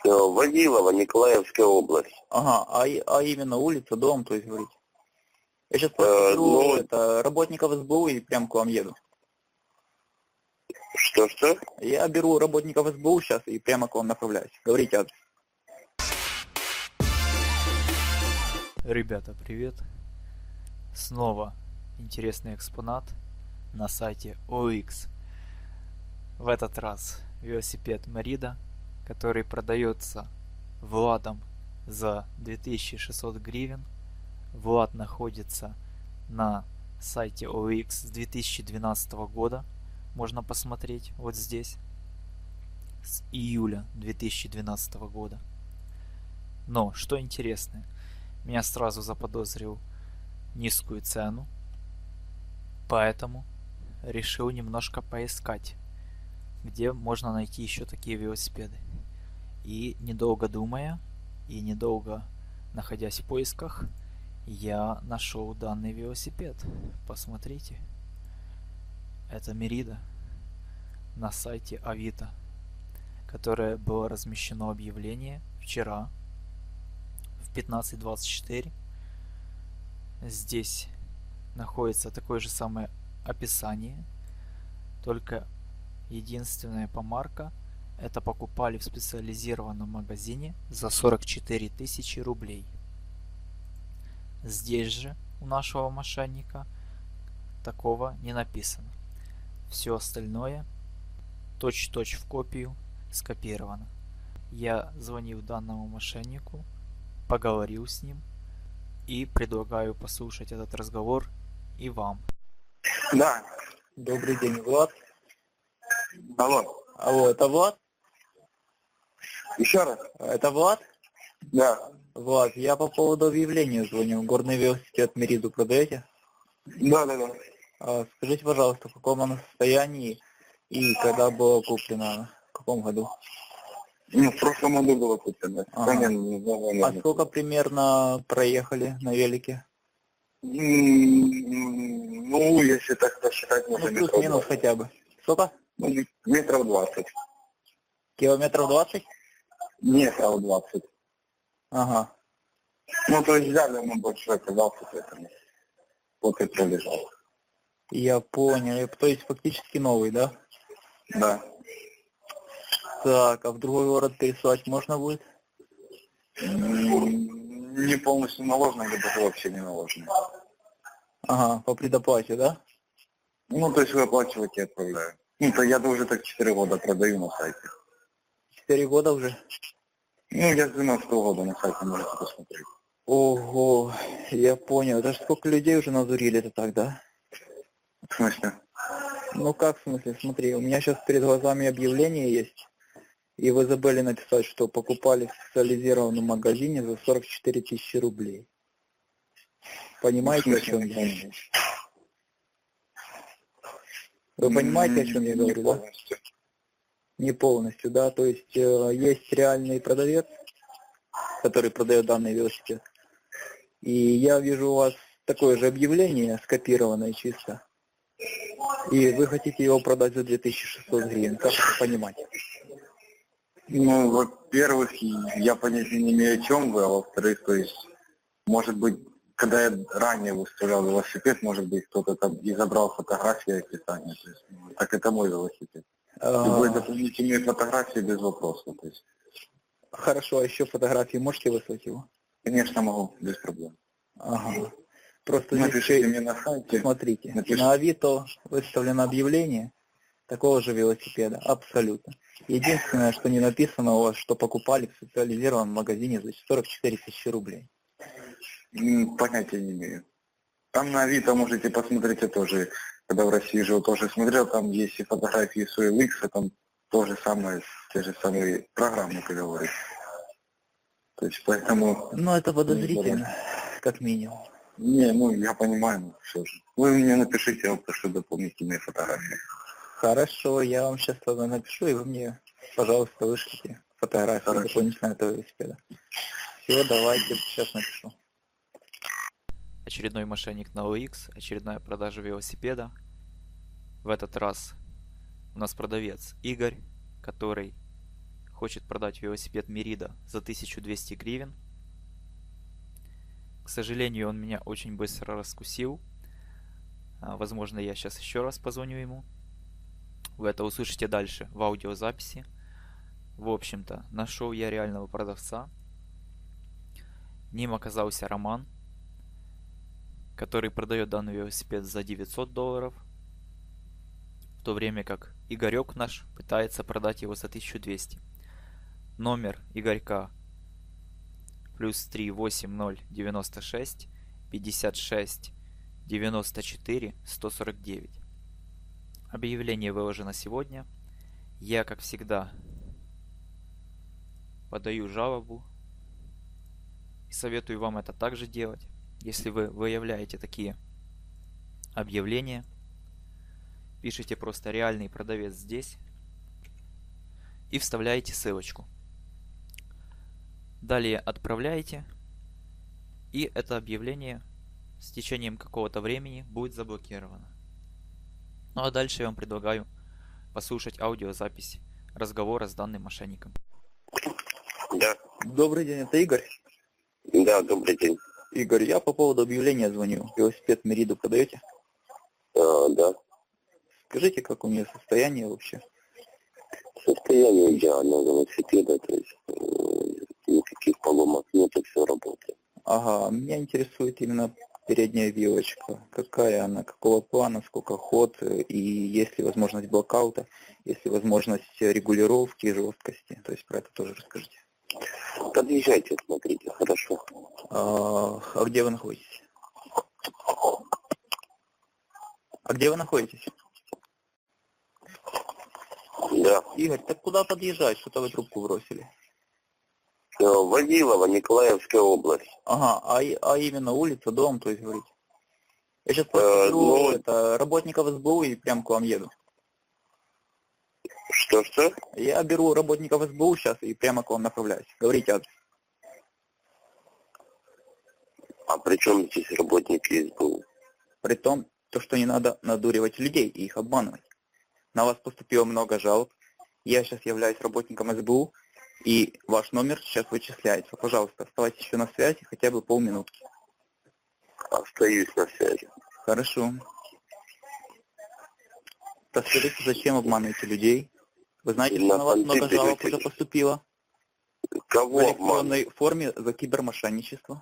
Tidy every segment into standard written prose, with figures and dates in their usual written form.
Водилова, Николаевская область. Ага, а именно улица, дом, то есть говорите. Я сейчас просто беру работников СБУ и прям к вам еду. Что? Я беру работников СБУ сейчас и прямо к вам направляюсь. Говорите адрес. Ребята, привет! Снова интересный экспонат на сайте OX. В этот раз велосипед Merida, который продается Владом за 2600 гривен. Влад находится на сайте OX с 2012 года. Можно посмотреть вот здесь. С июля 2012 года. Но, что интересно, меня сразу заподозрил низкую цену. Поэтому решил немножко поискать, где можно найти еще такие велосипеды. И недолго думая, и недолго находясь в поисках, я нашел данный велосипед. Посмотрите. Это Merida на сайте Авито, которое было размещено объявление вчера в 15:24. Здесь находится такое же самое описание, только единственная помарка — это покупали в специализированном магазине за 44 000 рублей. Здесь же у нашего мошенника такого не написано. Все остальное точь-в-точь в копию скопировано. Я звонил данному мошеннику, поговорил с ним и предлагаю послушать этот разговор и вам. Да. Добрый день, Влад. Алло, это Влад? Еще раз? Это Влад? Да. Влад, я по поводу объявления звоню. Горный велосипед Мериду продаете? Да. Скажите, пожалуйста, в каком оно состоянии и когда было куплено? В каком году? В прошлом году было куплено. Ага. А сколько примерно проехали на велике? Ну, если так посчитать, можно плюс-минус хотя бы. Сколько? Метров 20. Километров 20? Метров 20. Ага. Ну, то есть взяли, он больше оказался, поэтому вот и пролежал. Я понял. То есть фактически новый, да? Да. Так, а в другой город пересылать можно будет? Не полностью наложено, либо вообще не наложено. Ага, по предоплате, да? Ну, то есть вы оплачиваете и отправляю. Ну, то я уже так 4 года продаю на сайте. 4 года уже? Ну, я с 12 года на сайте, можете посмотреть. Ого, я понял. Даже сколько людей уже надурили-то так, да? В смысле? Ну как в смысле? Смотри, у меня сейчас перед глазами объявление есть. И вы забыли написать, что покупали в специализированном магазине за 44 000 рублей. Понимаете, о чем я? Вы понимаете, о чем я говорю, да? Не полностью, да? То есть есть реальный продавец, который продает данный велосипед. И я вижу у вас такое же объявление, скопированное чисто. И вы хотите его продать за 2600 гривен. Как это понимать? Ну, во-первых, я понятия не имею, о чем вы, а во-вторых, то есть, может быть, когда я ранее выставлял велосипед, может быть, кто-то там и забрал фотографии и описание. То есть, так это мой велосипед. Любые дополнительные фотографии без вопросов. То есть. Хорошо, а еще фотографии можете выслать его? Конечно, могу, без проблем. Ага. Просто напишите мне на сайте. Смотрите, на Авито выставлено объявление такого же велосипеда, абсолютно. Единственное, что не написано у вас, что покупали в специализированном магазине за 44 000 рублей. Понятия не имею. Там на Авито можете посмотреть, я тоже, когда в России жил, тоже смотрел, там есть и фотографии с OLX, там то же самое, те же самые программы, как говорится. То есть поэтому... Ну, это подозрительно, как минимум. Не, ну я понимаю, ну что же. Вы мне напишите, я прошу дополнительные фотографии. Хорошо, я вам сейчас тогда напишу, и вы мне, пожалуйста, вышлите фотографии дополнительно этого велосипеда. Все, давайте, сейчас напишу. Очередной мошенник на OX, очередная продажа велосипеда. В этот раз у нас продавец Игорь, который хочет продать велосипед Мерида за 1200 гривен. К сожалению, он меня очень быстро раскусил. Возможно, я сейчас еще раз позвоню ему. Вы это услышите дальше в аудиозаписи. В общем-то, нашел я реального продавца. Ним оказался Роман, который продает данный велосипед за $900, в то время как Игорек наш пытается продать его за 1200. Номер Игорька +3 8096 56 94 149. Объявление выложено сегодня. Я, как всегда, подаю жалобу и советую вам это также делать. Если вы выявляете такие объявления, пишите просто «реальный продавец здесь» и вставляете ссылочку. Далее отправляете, и это объявление с течением какого-то времени будет заблокировано. Ну а дальше я вам предлагаю послушать аудиозапись разговора с данным мошенником. Да, Добрый день, это Игорь. да, добрый день. Игорь, я по поводу объявления звоню. Велосипед Мериду продаете? Да, Скажите, как у нее состояние вообще? состояние идеального велосипеда, то есть никаких поломок нет, и все работает. Ага, меня интересует именно передняя вилочка. Какая она, какого плана, сколько ход, и есть ли возможность блокаута, есть ли возможность регулировки и жесткости. То есть про это тоже расскажите. Подъезжайте, смотрите, хорошо. А где вы находитесь? А где вы находитесь? Да. Игорь, так куда подъезжать? Что-то вы трубку бросили. Водилова, Николаевская область. Ага, а именно улица, дом, то есть говорите. Я сейчас просто беру работников СБУ и прям к вам еду. Что? Я беру работников СБУ сейчас и прямо к вам направляюсь. Говорите адрес. А при чем здесь работники СБУ? Притом, то, что не надо надуривать людей и их обманывать. На вас поступило много жалоб. Я сейчас являюсь работником СБУ, и ваш номер сейчас вычисляется. Пожалуйста, оставайтесь еще на связи хотя бы полминутки. Остаюсь на связи. Хорошо. Расскажите, зачем обманываете людей? Вы знаете, что на вас много жалоб уже поступило? Кого В обманывают? электронной форме за кибермошенничество.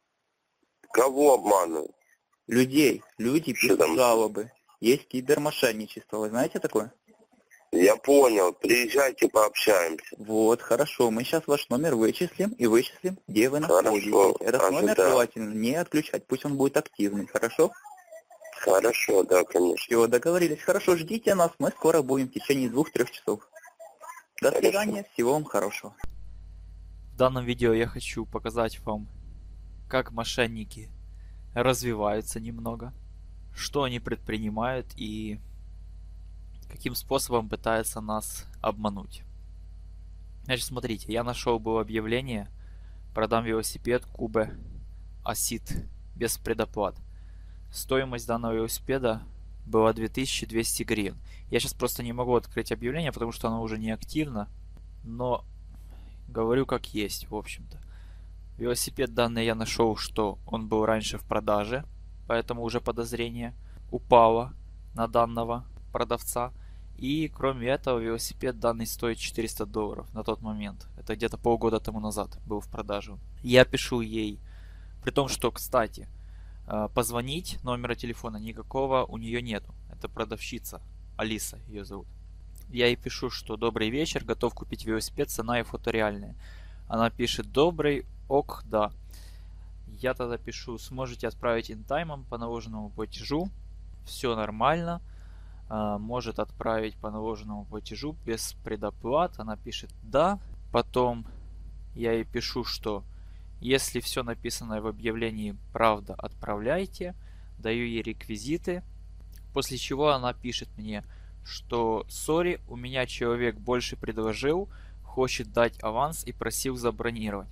Кого обманывают? Людей. Люди Что пишут там? жалобы. Есть кибермошенничество. Вы знаете такое? Я понял, приезжайте, пообщаемся. Вот, хорошо. Мы сейчас ваш номер вычислим и вычислим, где вы Хорошо, находитесь. Этот номер ожидаю. желательно не отключать. Пусть он будет активный. Хорошо? Хорошо, да, конечно. Все, договорились. Хорошо, ждите нас. Мы скоро будем в течение 2-3 часов. До Хорошо. свидания. Всего вам хорошего. В данном видео я хочу показать вам, как мошенники развиваются немного, что они предпринимают и каким способом пытаются нас обмануть. Значит, смотрите, я нашел было объявление: продам велосипед Кубе Асит без предоплат. Стоимость данного велосипеда была 2200 гривен. Я сейчас просто не могу открыть объявление, потому что оно уже не активно, но говорю как есть, в общем-то. Велосипед данный я нашел, что он был раньше в продаже, поэтому уже подозрение упало на данного продавца. И кроме этого, велосипед данный стоит $400 на тот момент. Это где-то полгода тому назад был в продаже. Я пишу ей, при том, что, кстати, позвонить номера телефона никакого у нее нету. Это продавщица, Алиса ее зовут. Я ей пишу, что добрый вечер, готов купить велосипед, цена и фото реальные. Она пишет: добрый, ок, да. Я тогда пишу: сможете отправить интаймом по наложенному платежу, все нормально. Может отправить по наложенному платежу без предоплат. Она пишет да. Потом я ей пишу, что если все написанное в объявлении правда, отправляйте. Даю ей реквизиты. После чего она пишет мне, что сори, у меня человек больше предложил, хочет дать аванс и просил забронировать.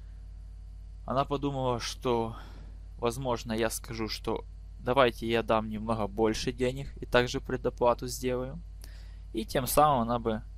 Она подумала, что возможно я скажу, что давайте я дам немного больше денег и также предоплату сделаю. И тем самым она бы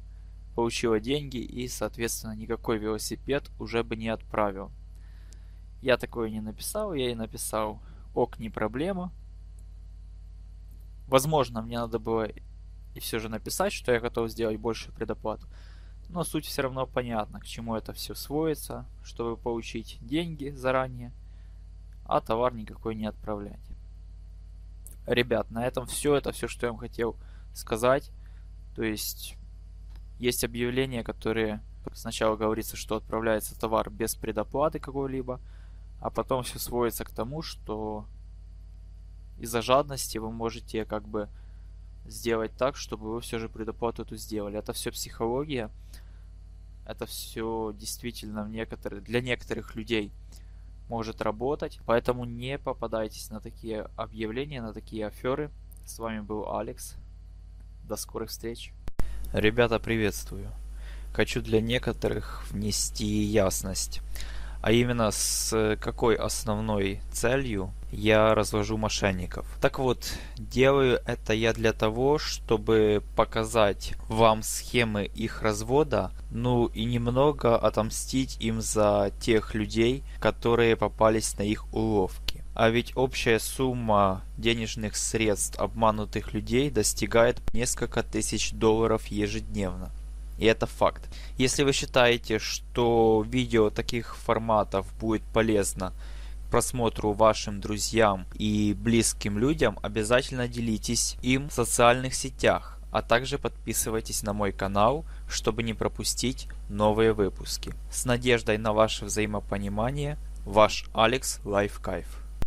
получила деньги и, соответственно, никакой велосипед уже бы не отправил. Я такое не написал, я ей написал: ок, не проблема. Возможно, мне надо было и все же написать, что я готов сделать большую предоплату. Но суть все равно понятна, к чему это все сводится, чтобы получить деньги заранее, а товар никакой не отправлять. Ребят, на этом все. Это все, что я вам хотел сказать. То есть объявления, которые сначала говорится, что отправляется товар без предоплаты какой-либо, а потом все сводится к тому, что из-за жадности вы можете как бы сделать так, чтобы вы все же предоплату эту сделали. Это все психология. Это все действительно для некоторых людей может работать. Поэтому не попадайтесь на такие объявления, на такие аферы. С вами был Алекс. До скорых встреч. Ребята, приветствую. Хочу для некоторых внести ясность. А именно, с какой основной целью я развожу мошенников. Так вот, делаю это я для того, чтобы показать вам схемы их развода, ну и немного отомстить им за тех людей, которые попались на их уловки. А ведь общая сумма денежных средств обманутых людей достигает несколько тысяч долларов ежедневно. И это факт. Если вы считаете, что видео таких форматов будет полезно к просмотру вашим друзьям и близким людям, обязательно делитесь им в социальных сетях, а также подписывайтесь на мой канал, чтобы не пропустить новые выпуски. С надеждой на ваше взаимопонимание, ваш Алекс Лайфкайф.